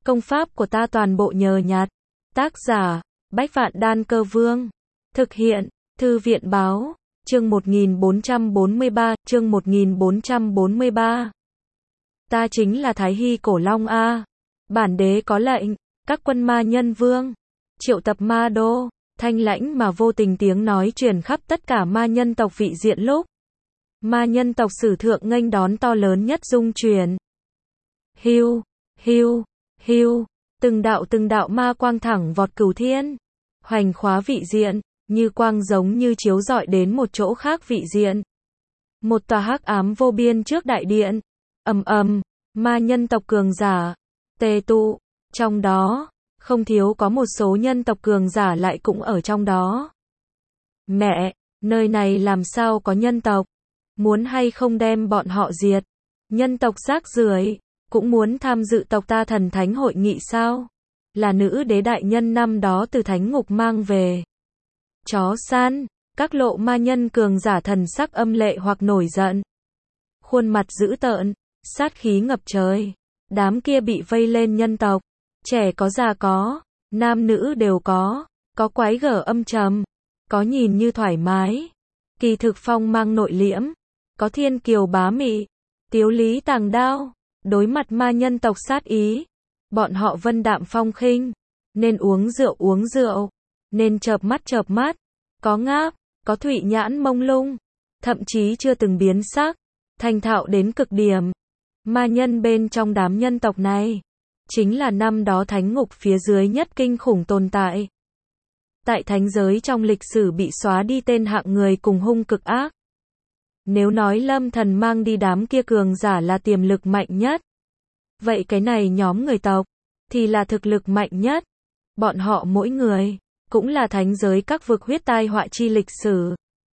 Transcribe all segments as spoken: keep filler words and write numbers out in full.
Công pháp của ta toàn bộ nhờ nhặt. Tác giả, Bách Vạn Đan Cơ Vương. Thực hiện, Thư viện Báo. Chương một nghìn bốn trăm bốn mươi ba, chương một nghìn bốn trăm bốn mươi ba. Ta chính là Thái Hy Cổ Long a. Bản đế có lệnh, các quân ma nhân vương, triệu tập ma đô. Thanh lãnh mà vô tình tiếng nói truyền khắp tất cả ma nhân tộc vị diện lúc. Ma nhân tộc sử thượng nghênh đón to lớn nhất dung truyền. Hiu, hiu, hiu, từng đạo từng đạo ma quang thẳng vọt cửu thiên, hoành khóa vị diện, như quang giống như chiếu rọi đến một chỗ khác vị diện. Một tòa hắc ám vô biên trước đại điện, ầm ầm, ma nhân tộc cường giả tề tụ, trong đó không thiếu có một số nhân tộc cường giả lại cũng ở trong đó. Mẹ, nơi này làm sao có nhân tộc? Muốn hay không đem bọn họ diệt? Nhân tộc rác rưởi, cũng muốn tham dự tộc ta thần thánh hội nghị sao? Là nữ đế đại nhân năm đó từ thánh ngục mang về. Chó săn, các lộ ma nhân cường giả thần sắc âm lệ hoặc nổi giận. Khuôn mặt dữ tợn, sát khí ngập trời. Đám kia bị vây lên nhân tộc. Trẻ có già có, nam nữ đều có, có quái gở âm trầm, có nhìn như thoải mái, kỳ thực phong mang nội liễm, có thiên kiều bá mị, tiếu lý tàng đao, đối mặt ma nhân tộc sát ý, bọn họ vân đạm phong khinh, nên uống rượu uống rượu, nên chợp mắt chợp mắt, có ngáp, có thụy nhãn mông lung, thậm chí chưa từng biến sắc, thành thạo đến cực điểm. Ma nhân bên trong đám nhân tộc này chính là năm đó thánh ngục phía dưới nhất kinh khủng tồn tại. Tại thánh giới trong lịch sử bị xóa đi tên hạng người cùng hung cực ác. Nếu nói Lâm Thần mang đi đám kia cường giả là tiềm lực mạnh nhất, vậy cái này nhóm người tộc thì là thực lực mạnh nhất. Bọn họ mỗi người cũng là thánh giới các vực huyết tai họa chi lịch sử.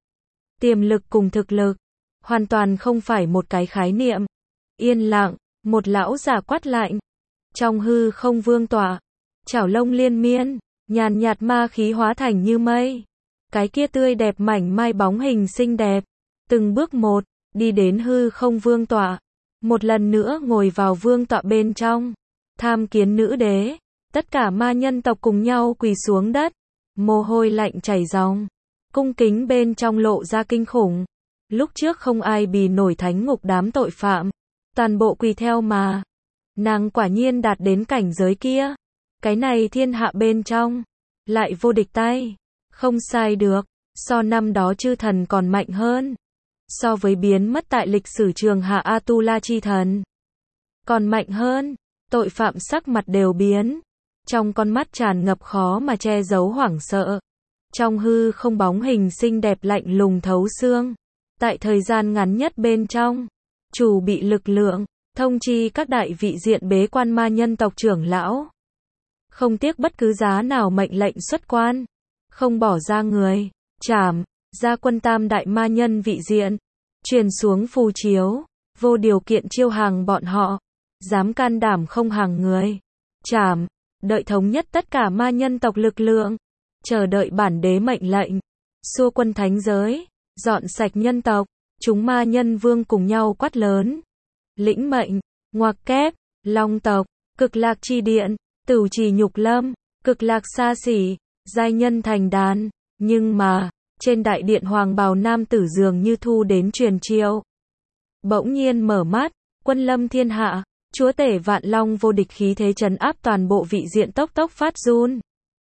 Tiềm lực cùng thực lực hoàn toàn không phải một cái khái niệm. Yên lặng, một lão giả quát lạnh. Trong hư không vương tọa, chảo lông liên miên, nhàn nhạt ma khí hóa thành như mây. Cái kia tươi đẹp mảnh mai bóng hình xinh đẹp, từng bước một, đi đến hư không vương tọa. Một lần nữa ngồi vào vương tọa bên trong, tham kiến nữ đế. Tất cả ma nhân tộc cùng nhau quỳ xuống đất, mồ hôi lạnh chảy ròng, cung kính bên trong lộ ra kinh khủng. Lúc trước không ai bì nổi thánh ngục đám tội phạm, toàn bộ quỳ theo mà. Nàng quả nhiên đạt đến cảnh giới kia. Cái này thiên hạ bên trong, lại vô địch tay. Không sai được, so năm đó chư thần còn mạnh hơn. So với biến mất tại lịch sử trường hạ Atula chi thần, còn mạnh hơn. Tội phạm sắc mặt đều biến. Trong con mắt tràn ngập khó mà che giấu hoảng sợ. Trong hư không bóng hình xinh đẹp lạnh lùng thấu xương. Tại thời gian ngắn nhất bên trong, chủ bị lực lượng thông chi các đại vị diện bế quan ma nhân tộc trưởng lão. Không tiếc bất cứ giá nào mệnh lệnh xuất quan. Không bỏ ra người, trảm, ra quân tam đại ma nhân vị diện. Truyền xuống phù chiếu, vô điều kiện chiêu hàng bọn họ. Dám can đảm không hàng người, trảm, đợi thống nhất tất cả ma nhân tộc lực lượng. Chờ đợi bản đế mệnh lệnh. Xua quân thánh giới, dọn sạch nhân tộc. Chúng ma nhân vương cùng nhau quát lớn. Lĩnh mệnh, ngoặc kép, long tộc, cực lạc chi điện, tửu trì nhục lâm, cực lạc xa xỉ, giai nhân thành đàn. Nhưng mà, trên đại điện hoàng bào nam tử dường như thu đến truyền chiêu. Bỗng nhiên mở mắt, quân lâm thiên hạ, chúa tể vạn long vô địch khí thế trấn áp toàn bộ vị diện tốc tốc phát run.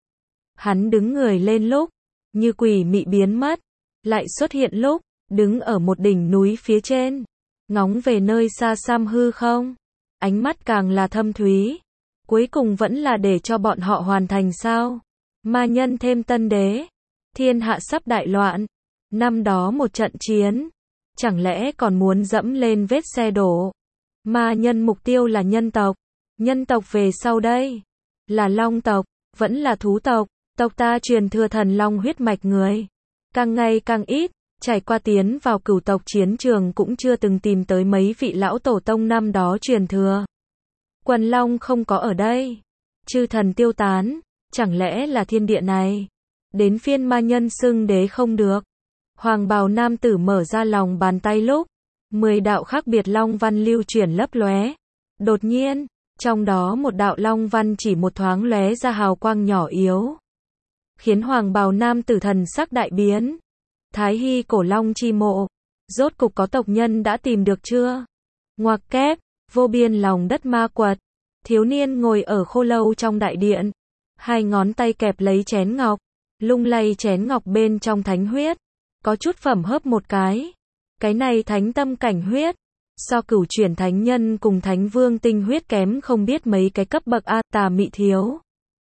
Hắn đứng người lên lúc, như quỷ mị biến mất, lại xuất hiện lúc, đứng ở một đỉnh núi phía trên. Ngóng về nơi xa xăm hư không, ánh mắt càng là thâm thúy. Cuối cùng vẫn là để cho bọn họ hoàn thành sao? Ma nhân thêm tân đế, thiên hạ sắp đại loạn. Năm đó một trận chiến, chẳng lẽ còn muốn dẫm lên vết xe đổ? Ma nhân mục tiêu là nhân tộc. Nhân tộc về sau đây là long tộc, vẫn là thú tộc. Tộc ta truyền thừa thần long huyết mạch người càng ngày càng ít. Trải qua tiến vào cửu tộc chiến trường cũng chưa từng tìm tới mấy vị lão tổ tông năm đó truyền thừa. Quần long không có ở đây. Chư thần tiêu tán. Chẳng lẽ là thiên địa này đến phiên ma nhân xưng đế không được? Hoàng bào nam tử mở ra lòng bàn tay lúc, mười đạo khác biệt long văn lưu chuyển lấp lóe. Đột nhiên, Trong đó một đạo long văn chỉ một thoáng lóe ra hào quang nhỏ yếu, khiến hoàng bào nam tử thần sắc đại biến. Thái Hy cổ long chi mộ, rốt cục có tộc nhân đã tìm được chưa? Ngoặc kép, vô biên lòng đất ma quật. Thiếu niên ngồi ở khô lâu trong đại điện, hai ngón tay kẹp lấy chén ngọc, lung lay chén ngọc bên trong thánh huyết, có chút phẩm hớp một cái. Cái này thánh tâm cảnh huyết, so cửu chuyển thánh nhân cùng thánh vương tinh huyết kém không biết mấy cái cấp bậc a. Tà Mị thiếu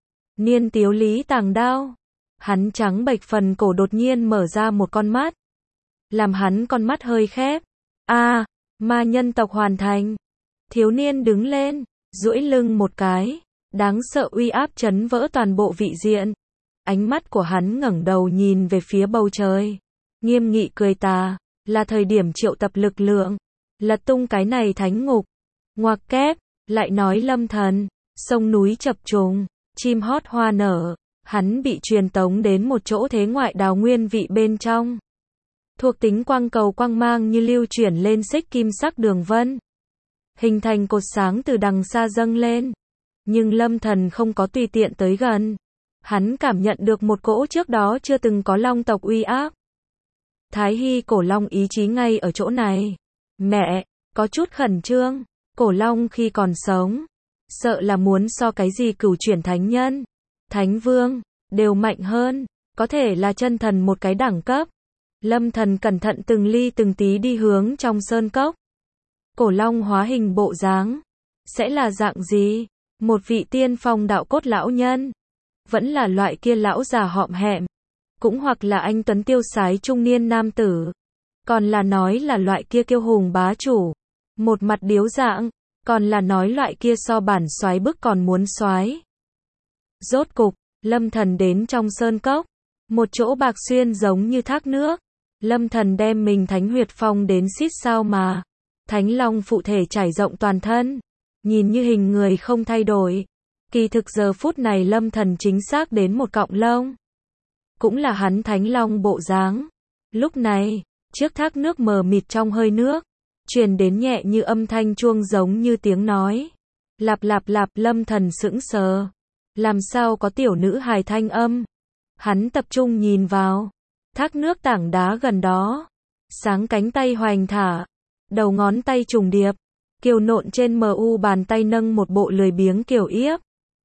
niên tiếu lý tàng đao, hắn trắng bệch phần cổ đột nhiên mở ra một con mắt, làm hắn con mắt hơi khép. A, à, ma nhân tộc hoàn thành. Thiếu niên đứng lên, duỗi lưng một cái, đáng sợ uy áp chấn vỡ toàn bộ vị diện. Ánh mắt của hắn ngẩng đầu nhìn về phía bầu trời, nghiêm nghị cười tà, là thời điểm triệu tập lực lượng, lật tung cái này thánh ngục. Ngoặc kép, lại nói Lâm Thần, sông núi chập trùng, chim hót hoa nở, hắn bị truyền tống đến một chỗ thế ngoại đào nguyên vị bên trong. Thuộc tính quang cầu quang mang như lưu chuyển lên xích kim sắc đường vân, hình thành cột sáng từ đằng xa dâng lên. Nhưng Lâm Thần không có tùy tiện tới gần, hắn cảm nhận được một cỗ trước đó chưa từng có long tộc uy áp. Thái Hy cổ long ý chí ngay ở chỗ này. Mẹ, có chút khẩn trương, cổ long khi còn sống, sợ là muốn so cái gì cửu chuyển thánh nhân, thánh vương, đều mạnh hơn, có thể là chân thần một cái đẳng cấp. Lâm Thần cẩn thận từng ly từng tí đi hướng trong sơn cốc. Cổ long hóa hình bộ dáng, sẽ là dạng gì? Một vị tiên phong đạo cốt lão nhân, vẫn là loại kia lão già họm hẹm, cũng hoặc là anh tuấn tiêu sái trung niên nam tử, còn là nói là loại kia kiêu hùng bá chủ, một mặt điếu dạng, còn là nói loại kia so bản soái bức còn muốn soái. Rốt cục, Lâm Thần đến trong sơn cốc, một chỗ bạc xuyên giống như thác nước. Lâm Thần đem mình thánh huyệt phong đến xít sao mà, thánh long phụ thể trải rộng toàn thân, nhìn như hình người không thay đổi. Kỳ thực giờ phút này Lâm Thần chính xác đến một cọng lông, cũng là hắn thánh long bộ dáng. Lúc này, trước thác nước mờ mịt trong hơi nước, truyền đến nhẹ như âm thanh chuông giống như tiếng nói. Lạp lạp lạp. Lâm Thần sững sờ, làm sao có tiểu nữ hài thanh âm. Hắn tập trung nhìn vào thác nước tảng đá gần đó, sáng cánh tay hoành thả, đầu ngón tay trùng điệp, kiều nộn trên mờ u bàn tay nâng một bộ lười biếng kiều yếp.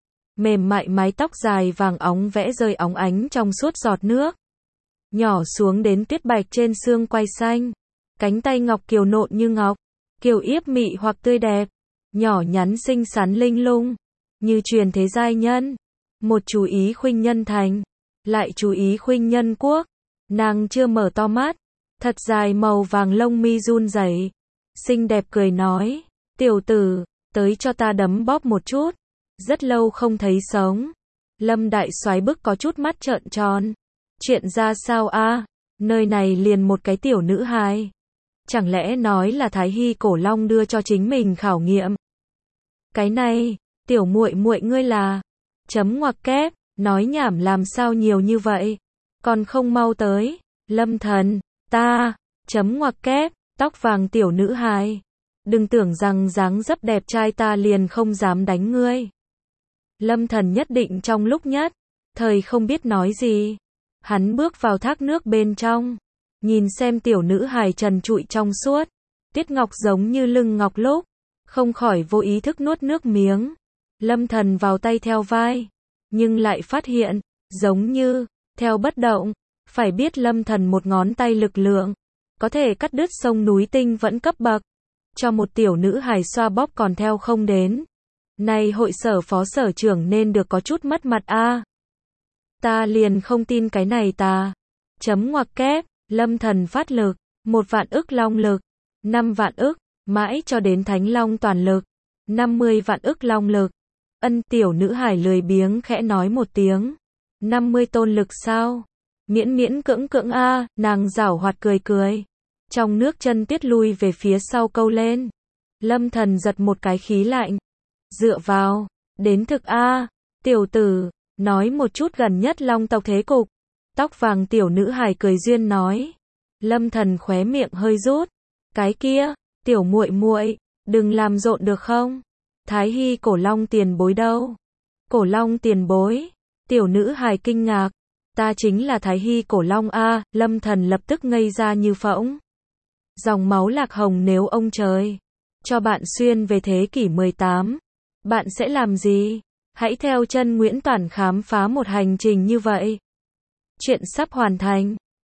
Mềm mại mái tóc dài vàng óng vẽ rơi óng ánh trong suốt giọt nước, nhỏ xuống đến tuyết bạch trên xương quai xanh. Cánh tay ngọc kiều nộn như ngọc, kiều yếp mị hoặc tươi đẹp, nhỏ nhắn xinh xắn linh lung, như truyền thế giai nhân. Một chú ý khuynh nhân thành, lại chú ý khuynh nhân quốc. Nàng chưa mở to mắt, thật dài màu vàng lông mi run rẩy, xinh đẹp cười nói, tiểu tử, tới cho ta đấm bóp một chút, rất lâu không thấy sống. Lâm đại soái bức có chút mắt trợn tròn, chuyện ra sao a? Nơi này liền một cái tiểu nữ hài, chẳng lẽ nói là Thái Hy cổ long đưa cho chính mình khảo nghiệm? Cái này, tiểu muội muội ngươi là? Chấm ngoặc kép, nói nhảm làm sao nhiều như vậy, còn không mau tới. Lâm Thần, ta, chấm ngoặc kép, tóc vàng tiểu nữ hài, đừng tưởng rằng dáng dấp đẹp trai ta liền không dám đánh ngươi. Lâm Thần nhất định trong lúc nhất thời không biết nói gì, hắn bước vào thác nước bên trong, nhìn xem tiểu nữ hài trần trụi trong suốt, tiết ngọc giống như lưng ngọc lúc, không khỏi vô ý thức nuốt nước miếng. Lâm Thần vào tay theo vai, nhưng lại phát hiện, giống như theo bất động. Phải biết Lâm Thần một ngón tay lực lượng, có thể cắt đứt sông núi tinh vẫn cấp bậc, cho một tiểu nữ hài xoa bóp còn theo không đến. Này hội sở phó sở trưởng nên được có chút mất mặt a. À. Ta liền không tin cái này ta. Chấm ngoặc kép, Lâm Thần phát lực, một vạn ức long lực, năm vạn ức, mãi cho đến thánh long toàn lực, năm mươi vạn ức long lực. Ân, tiểu nữ hài lười biếng khẽ nói một tiếng. năm mươi tôn lực sao? Miễn miễn cưỡng cưỡng a. À, nàng giảo hoạt cười cười. Trong nước chân tuyết lui về phía sau câu lên. Lâm Thần giật một cái khí lạnh. Dựa vào, đến thực a. À, tiểu tử, nói một chút gần nhất long tộc thế cục. Tóc vàng tiểu nữ hài cười duyên nói. Lâm Thần khóe miệng hơi rút. Cái kia, tiểu muội muội, đừng làm rộn được không? Thái Hy Cổ Long tiền bối đâu? Cổ Long tiền bối? Tiểu nữ hài kinh ngạc. Ta chính là Thái Hy Cổ Long a, Lâm Thần lập tức ngây ra như phỗng. Dòng máu lạc hồng nếu ông trời cho bạn xuyên về thế kỷ mười tám, bạn sẽ làm gì? Hãy theo chân Nguyễn Toản khám phá một hành trình như vậy. Chuyện sắp hoàn thành.